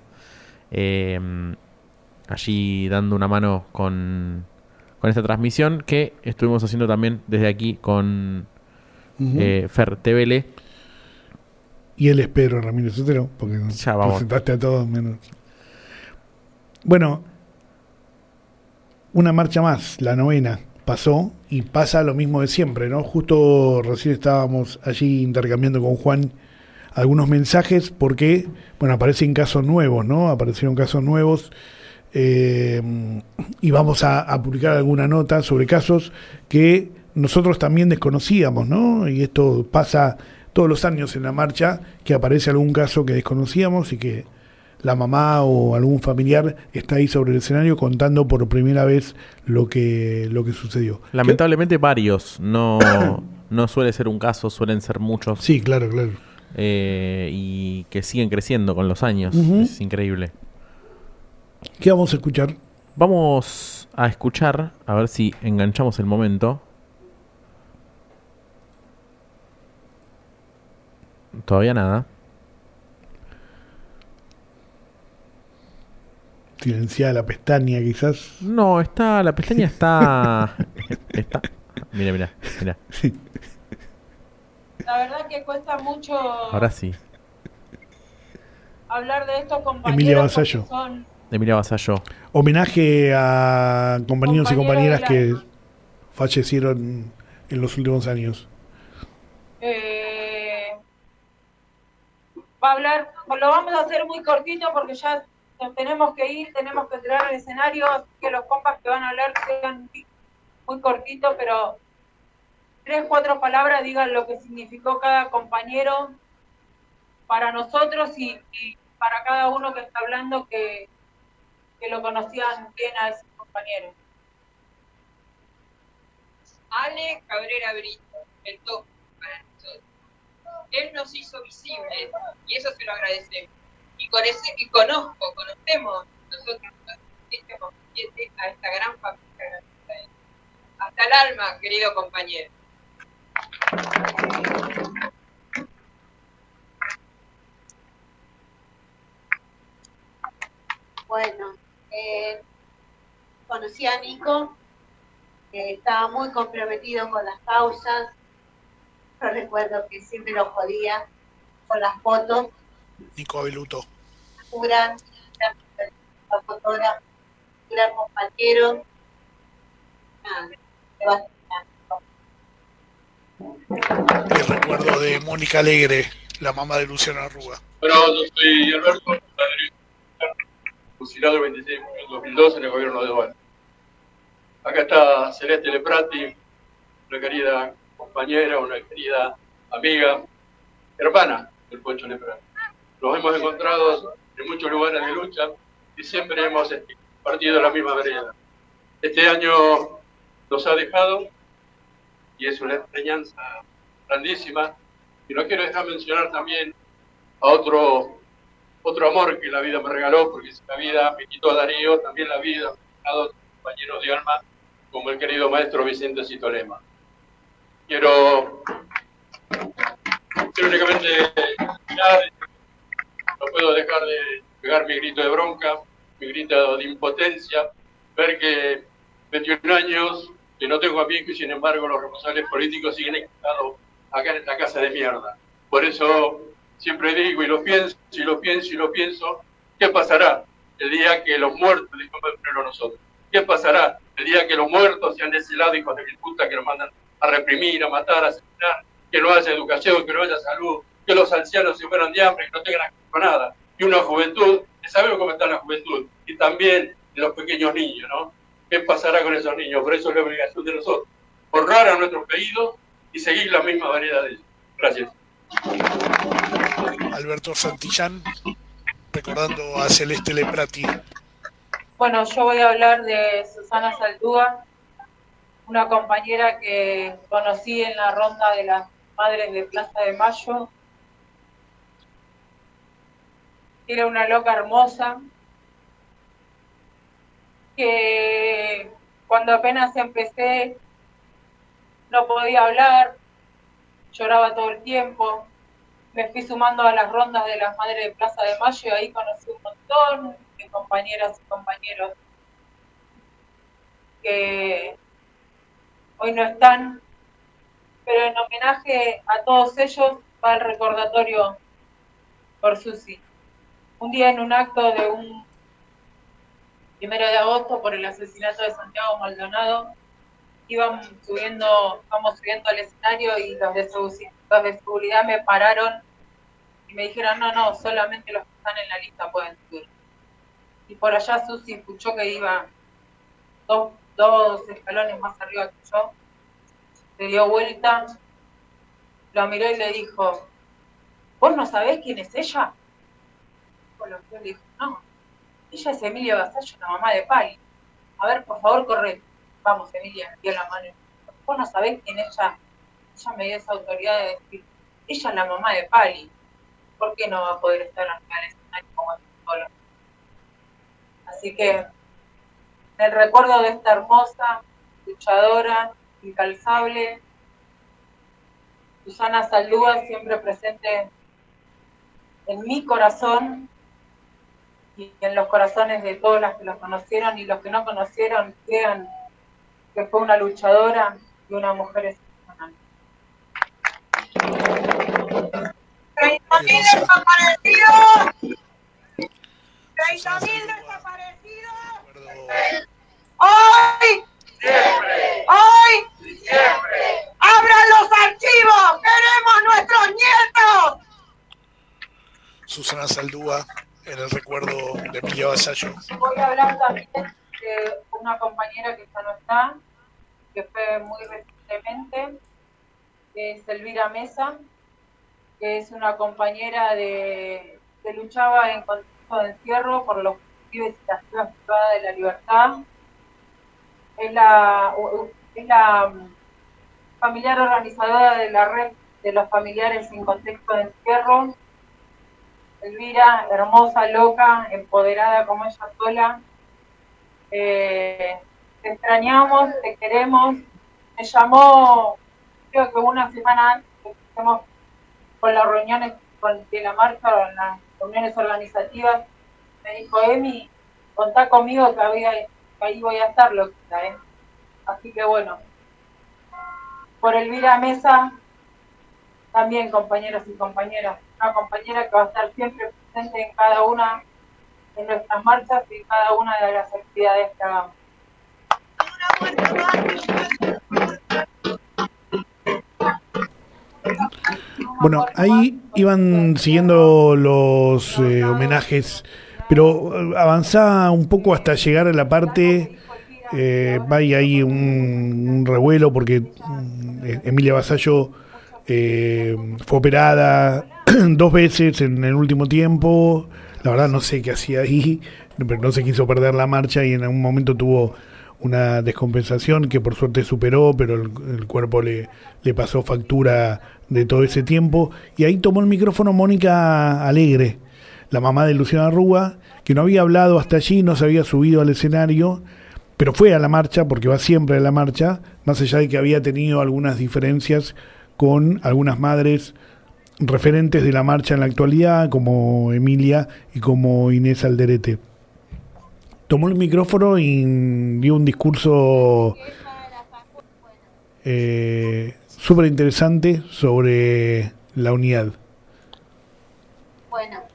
allí dando una mano con esta transmisión que estuvimos haciendo también desde aquí con Fer Tevele. y él es Pedro Ramírez Otero, porque Ya vamos. presentaste a todos menos. Bueno, una marcha más, la 9ª, pasó y pasa lo mismo de siempre, ¿no? Justo recién estábamos allí intercambiando con Juan algunos mensajes porque, bueno, aparecen casos nuevos, ¿no? Aparecieron casos nuevos y vamos a publicar alguna nota sobre casos que nosotros también desconocíamos, ¿no? Y esto pasa todos los años en la marcha, que aparece algún caso que desconocíamos y que la mamá o algún familiar está ahí sobre el escenario contando por primera vez lo que sucedió. Lamentablemente varios, no suele ser un caso, suelen ser muchos. Sí, claro. Y que siguen creciendo con los años. Es increíble. ¿Qué vamos a escuchar? Vamos a escuchar, a ver si enganchamos el momento. Todavía nada. Silenciada la pestaña, quizás. No, la pestaña está... Mira. La verdad que cuesta mucho Ahora sí. hablar de estos compañeros. Emilia porque Vasallo. son Emilia Vasallo. Homenaje a compañeros y compañeras del que alma. fallecieron en los últimos años. Va a hablar, lo vamos a hacer muy cortito porque ya nos tenemos que ir, tenemos que entrar al escenario, así que los compas que van a hablar sean muy cortitos, pero 3, 4 palabras digan lo que significó cada compañero para nosotros y para cada uno que está hablando, que que lo conocían bien a ese compañero. Ale Cabrera Brito, el top para nosotros. Él nos hizo visibles y eso se lo agradecemos. Y conocemos nosotros este constituyente a esta gran familia. Hasta el alma, querido compañero. Bueno, conocí a Nico, que estaba muy comprometido con las causas. Yo recuerdo que siempre lo jodía con las fotos. Nico Abeluto. Un gran fotógrafo, un gran compañero. El recuerdo de Mónica Alegre, la mamá de Luciano Arruga. Bueno, yo soy Alberto, fusilado el 26 de junio del 2002 en el gobierno de Duarte. Acá está Celeste Leprati, una querida compañera, una querida amiga, hermana del Pocho Leprati. Nos hemos encontrado en muchos lugares de lucha y siempre hemos partido la misma vereda. Este año nos ha dejado y es una enseñanza grandísima. Y no quiero dejar mencionar también a otro amor que la vida me regaló, porque si la vida me quitó a Darío, también la vida me ha dado a otros compañeros de alma, como el querido maestro Vicente Citolema. Quiero únicamente mirar, no puedo dejar de pegar mi grito de bronca, mi grito de impotencia, ver que 21 años que no tengo amigo y sin embargo los responsables políticos siguen instalados acá en esta casa de mierda. Por eso siempre digo y lo pienso y lo pienso y lo pienso, ¿qué pasará el día que los muertos dejemos de freno a nosotros? ¿Qué pasará el día que los muertos sean de ese lado, hijos de mil puta, que nos mandan a reprimir, a matar, a asesinar, que no haya educación, que no haya salud, que los ancianos se mueran de hambre, que no tengan acceso a nada? Y una juventud, que sabemos cómo está la juventud, y también los pequeños niños, ¿no? ¿Qué pasará con esos niños? Por eso es la obligación de nosotros, honrar a nuestros pedidos y seguir la misma variedad de ellos. Gracias. Alberto Santillán, recordando a Celeste Leprati. Bueno, yo voy a hablar de Susana Saldúa, una compañera que conocí en la ronda de las Madres de Plaza de Mayo. Era una loca hermosa, que cuando apenas empecé no podía hablar, lloraba todo el tiempo. Me fui sumando a las rondas de las Madres de Plaza de Mayo y ahí conocí un montón de compañeras y compañeros que hoy no están, pero en homenaje a todos ellos va el recordatorio por Susi. Un día en un acto de un 1 de agosto por el asesinato de Santiago Maldonado, vamos subiendo al escenario y los de seguridad me pararon y me dijeron, no, solamente los que están en la lista pueden subir. Y por allá Susi escuchó que iba dos escalones más arriba que yo, se dio vuelta, lo miró y le dijo, ¿vos no sabés quién es ella? Le dijo, no, ella es Emilia Vasallo, la mamá de Pali. A ver, por favor, corre. Vamos, Emilia, dio la mano. Vos no sabés quién es ella. Ella me dio esa autoridad de decir, ella es la mamá de Pali. ¿Por qué no va a poder estar en el escenario como solo? Así que, en el recuerdo de esta hermosa, luchadora, incalzable, Susana Saldúa, siempre presente en mi corazón y en los corazones de todos los que los conocieron y los que no conocieron, crean que fue una luchadora y una mujer excepcional. 30.000 desaparecidos. 30.000 desaparecidos. Hoy, abran los archivos. Queremos nuestros nietos. Susana Saldúa, en el recuerdo de Emilia Vasallo. Voy a hablar también de una compañera que ya no está, que fue muy recientemente, que es Elvira Mesa, que es una compañera que luchaba en contexto de encierro por los pibes y las pibas privadas de la libertad. Es la familiar organizadora de la red de los familiares en contexto de encierro. Elvira, hermosa, loca, empoderada como ella sola. Te extrañamos, te queremos. Me llamó, creo que una semana antes que estemos con las reuniones de la marcha, o las reuniones organizativas, me dijo: Emi, contá conmigo que ahí voy a estar, loquita, Así que bueno, por Elvira Mesa, también compañeros y compañeras, una compañera que va a estar siempre presente en cada una de nuestras marchas y en cada una de las actividades que hagamos. Bueno, ahí iban siguiendo los homenajes, pero avanzaba un poco hasta llegar a la parte, hay ahí un revuelo porque Emilia Basallo fue operada 2 veces en el último tiempo. La verdad no sé qué hacía ahí, pero no se quiso perder la marcha y en algún momento tuvo una descompensación que por suerte superó, pero el cuerpo le pasó factura de todo ese tiempo. Y ahí tomó el micrófono Mónica Alegre, la mamá de Luciana Rúa, que no había hablado hasta allí, no se había subido al escenario, pero fue a la marcha, porque va siempre a la marcha, más allá de que había tenido algunas diferencias con algunas madres referentes de la marcha en la actualidad, como Emilia y como Inés Alderete. Tomó el micrófono y dio un discurso súper interesante sobre la unidad. Bueno,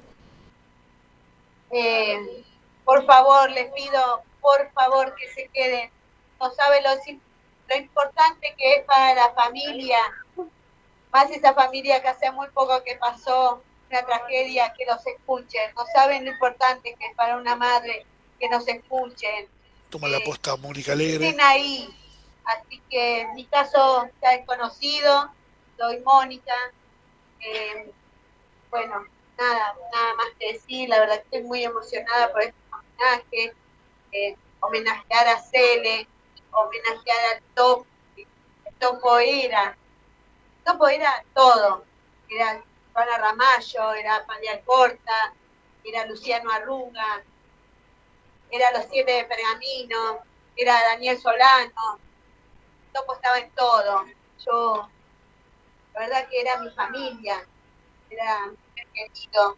por favor, les pido, por favor, que se queden. No saben lo importante que es para la familia, más esa familia que hace muy poco que pasó una tragedia, que los escuchen. No saben lo importante que es para una madre que nos escuchen. Toma la posta Mónica Alegre. Estén ahí. Así que mi caso ya es conocido, soy Mónica. Bueno, nada más que decir. La verdad que estoy muy emocionada por este homenaje. Homenajear a Cele, homenajear al Topo. El Topo era todo. Era Juana Ramallo, era María Alcorta, era Luciano Arruga, era Los 7 de Pergamino, era Daniel Solano. Topo estaba en todo. Yo, la verdad que era mi familia, era mi querido,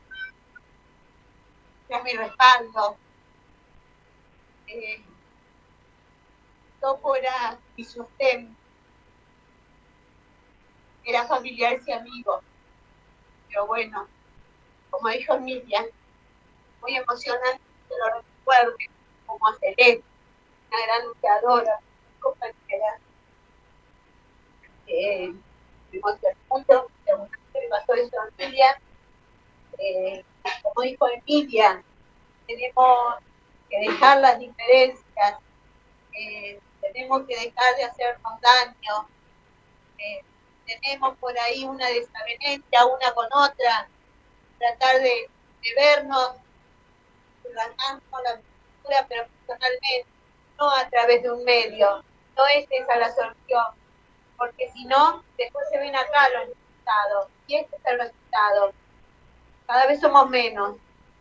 era mi respaldo. Topo era mi sustento, era familiares y amigos. Pero bueno, como dijo Emilia, muy emocionante que lo recuerde, como a Celeste, una gran luchadora, compañera. Me emociona mucho, me pasó eso a Emilia. Como dijo Emilia, tenemos que dejar las diferencias, tenemos que dejar de hacernos daño, tenemos por ahí una desavenencia una con otra, tratar de vernos, relajando la cultura, pero personalmente, no a través de un medio. No es esa la solución, porque si no, después se ven acá los resultados, y este es el resultado. Cada vez somos menos.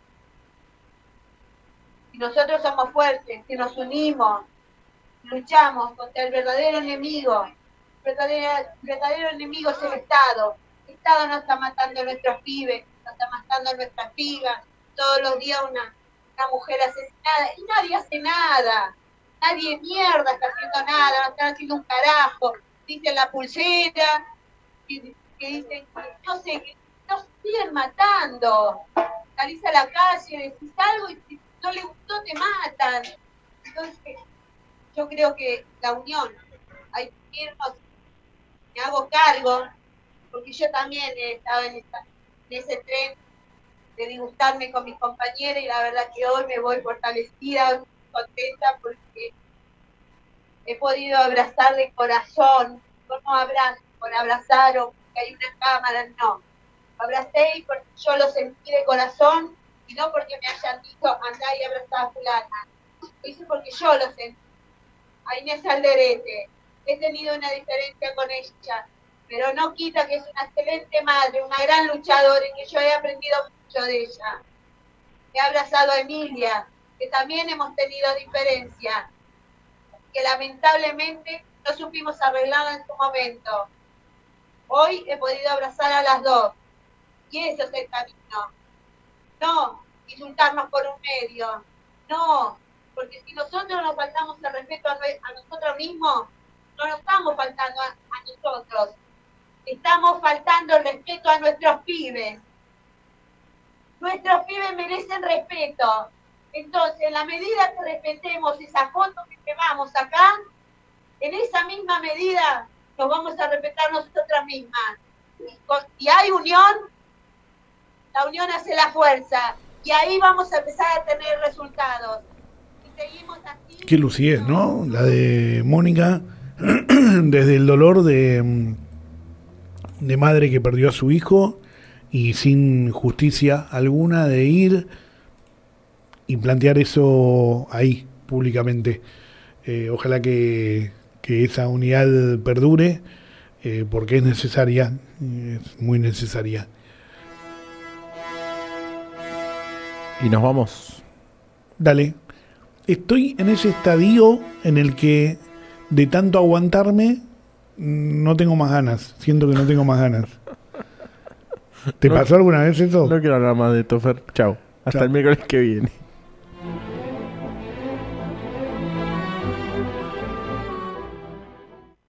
Si nosotros somos fuertes, si nos unimos, luchamos contra el verdadero enemigo. El verdadero enemigo es el Estado. El Estado nos está matando a nuestros pibes, nos está matando a nuestras pibas. Todos los días una mujer asesinada y nadie hace nada. Nadie mierda está haciendo nada, no están haciendo un carajo. Dicen la pulsera, que dicen que no sé, que nos siguen matando. Salís a la calle, decís algo y si no les gustó te matan. Entonces, yo creo que la unión, hay que irnos, me hago cargo, porque yo también he estado en ese tren de disgustarme con mis compañeras y la verdad que hoy me voy fortalecida, contenta porque he podido abrazar de corazón. Yo no abrazo por abrazar o porque hay una cámara, no. Abracé y porque yo lo sentí de corazón y no porque me hayan dicho andá y abrazá a fulana. Lo hice porque yo lo sentí. A Inés Alderete. He tenido una diferencia con ella, pero no quita que es una excelente madre, una gran luchadora y que yo he aprendido mucho de ella. He abrazado a Emilia, que también hemos tenido diferencias, que lamentablemente no supimos arreglarla en su momento. Hoy he podido abrazar a las dos, y eso es el camino. No insultarnos por un medio, no, porque si nosotros nos faltamos el respeto a nosotros mismos, no nos estamos faltando a nosotros, estamos faltando el respeto a nuestros pibes. Nuestros pibes merecen respeto. Entonces, en la medida que respetemos esa foto que llevamos acá, en esa misma medida nos vamos a respetar nosotras mismas. Y hay unión, la unión hace la fuerza. Y ahí vamos a empezar a tener resultados. Y seguimos así. Qué lucidez, ¿no? La de Mónica, desde el dolor de madre que perdió a su hijo y sin justicia alguna, de ir y plantear eso ahí, públicamente. Ojalá que esa unidad perdure, porque es necesaria, es muy necesaria. Y nos vamos. Dale. Estoy en ese estadio en el que de tanto aguantarme no tengo más ganas. Siento que no tengo más ganas. ¿Te pasó alguna vez eso? No quiero hablar más de esto, Fer. Chau. Hasta el miércoles que viene.